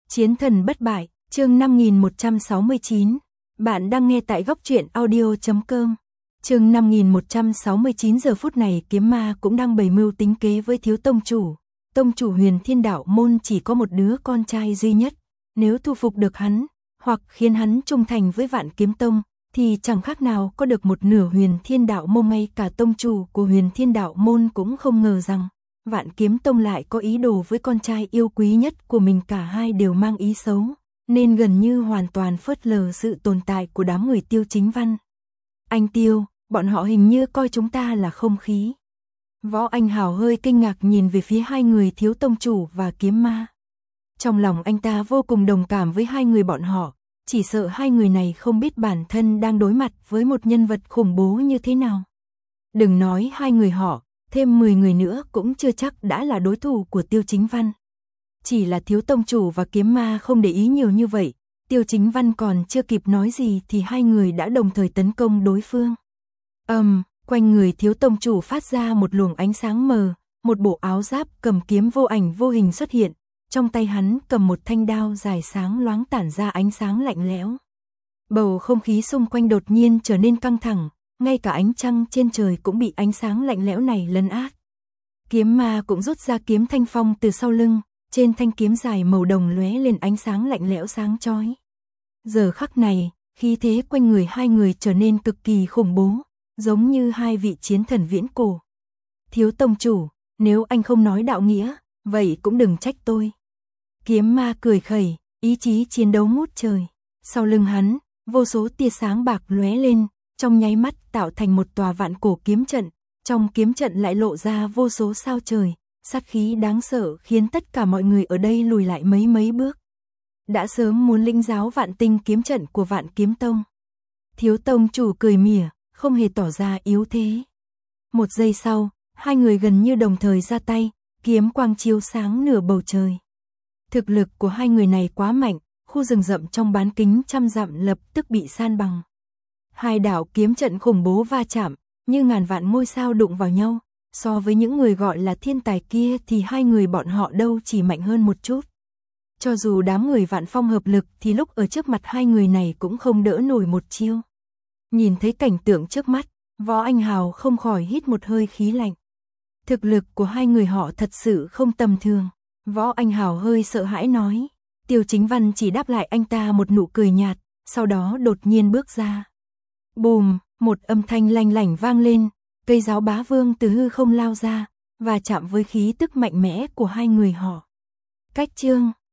Chiến thần bất bại, chương 5169. Bạn đang nghe tại góc truyện audio.com. Chương 5169. Giờ phút này kiếm ma cũng đang bày mưu tính kế với thiếu tông chủ. Tông chủ Huyền Thiên Đạo Môn chỉ có một đứa con trai duy nhất. Nếu thu phục được hắn, hoặc khiến hắn trung thành với Vạn Kiếm Tông, thì chẳng khác nào có được một nửa Huyền Thiên Đạo Môn. Ngay cả tông chủ của Huyền Thiên Đạo Môn cũng không ngờ rằng Vạn Kiếm Tông lại có ý đồ với con trai yêu quý nhất của mình. Cả hai đều mang ý xấu, nên gần như hoàn toàn phớt lờ sự tồn tại của đám người Tiêu Chính Văn. Anh Tiêu, bọn họ hình như coi chúng ta là không khí. Võ Anh Hào hơi kinh ngạc nhìn về phía hai người thiếu tông chủ và kiếm ma. Trong lòng anh ta vô cùng đồng cảm với hai người bọn họ, chỉ sợ hai người này không biết bản thân đang đối mặt với một nhân vật khủng bố như thế nào. Đừng nói hai người họ, thêm 10 người nữa cũng chưa chắc đã là đối thủ của Tiêu Chính Văn. Chỉ là thiếu tông chủ và kiếm ma không để ý nhiều như vậy, Tiêu Chính Văn còn chưa kịp nói gì thì hai người đã đồng thời tấn công đối phương. Quanh người thiếu tông chủ phát ra một luồng ánh sáng mờ, một bộ áo giáp cầm kiếm vô ảnh vô hình xuất hiện, trong tay hắn cầm một thanh đao dài sáng loáng tản ra ánh sáng lạnh lẽo. Bầu không khí xung quanh đột nhiên trở nên căng thẳng, ngay cả ánh trăng trên trời cũng bị ánh sáng lạnh lẽo này lấn át. Kiếm ma cũng rút ra kiếm thanh phong từ sau lưng, trên thanh kiếm dài màu đồng lóe lên ánh sáng lạnh lẽo sáng chói. Giờ khắc này, khí thế quanh người hai người trở nên cực kỳ khủng bố, giống như hai vị chiến thần viễn cổ. Thiếu tông chủ, nếu anh không nói đạo nghĩa, vậy cũng đừng trách tôi. Kiếm ma cười khẩy, ý chí chiến đấu ngút trời. Sau lưng hắn, vô số tia sáng bạc lóe lên, trong nháy mắt tạo thành một tòa vạn cổ kiếm trận. Trong kiếm trận lại lộ ra vô số sao trời, sát khí đáng sợ khiến tất cả mọi người ở đây lùi lại mấy bước. Đã sớm muốn lĩnh giáo vạn tinh kiếm trận của Vạn Kiếm Tông. Thiếu tông chủ cười mỉa, không hề tỏ ra yếu thế. Một giây sau, hai người gần như đồng thời ra tay, kiếm quang chiếu sáng nửa bầu trời. Thực lực của hai người này quá mạnh, khu rừng rậm trong bán kính trăm dặm lập tức bị san bằng. Hai đạo kiếm trận khủng bố va chạm, như ngàn vạn ngôi sao đụng vào nhau. So với những người gọi là thiên tài kia thì hai người bọn họ đâu chỉ mạnh hơn một chút. Cho dù đám người Vạn Phong hợp lực thì lúc ở trước mặt hai người này cũng không đỡ nổi một chiêu. Nhìn thấy cảnh tượng trước mắt, Võ Anh Hào không khỏi hít một hơi khí lạnh. Thực lực của hai người họ thật sự không tầm thường. Võ Anh Hào hơi sợ hãi nói. Tiêu Chính Văn chỉ đáp lại anh ta một nụ cười nhạt, sau đó đột nhiên bước ra. Bùm, một âm thanh lanh lảnh vang lên, cây giáo bá vương từ hư không lao ra, và chạm với khí tức mạnh mẽ của hai người họ. Cách chương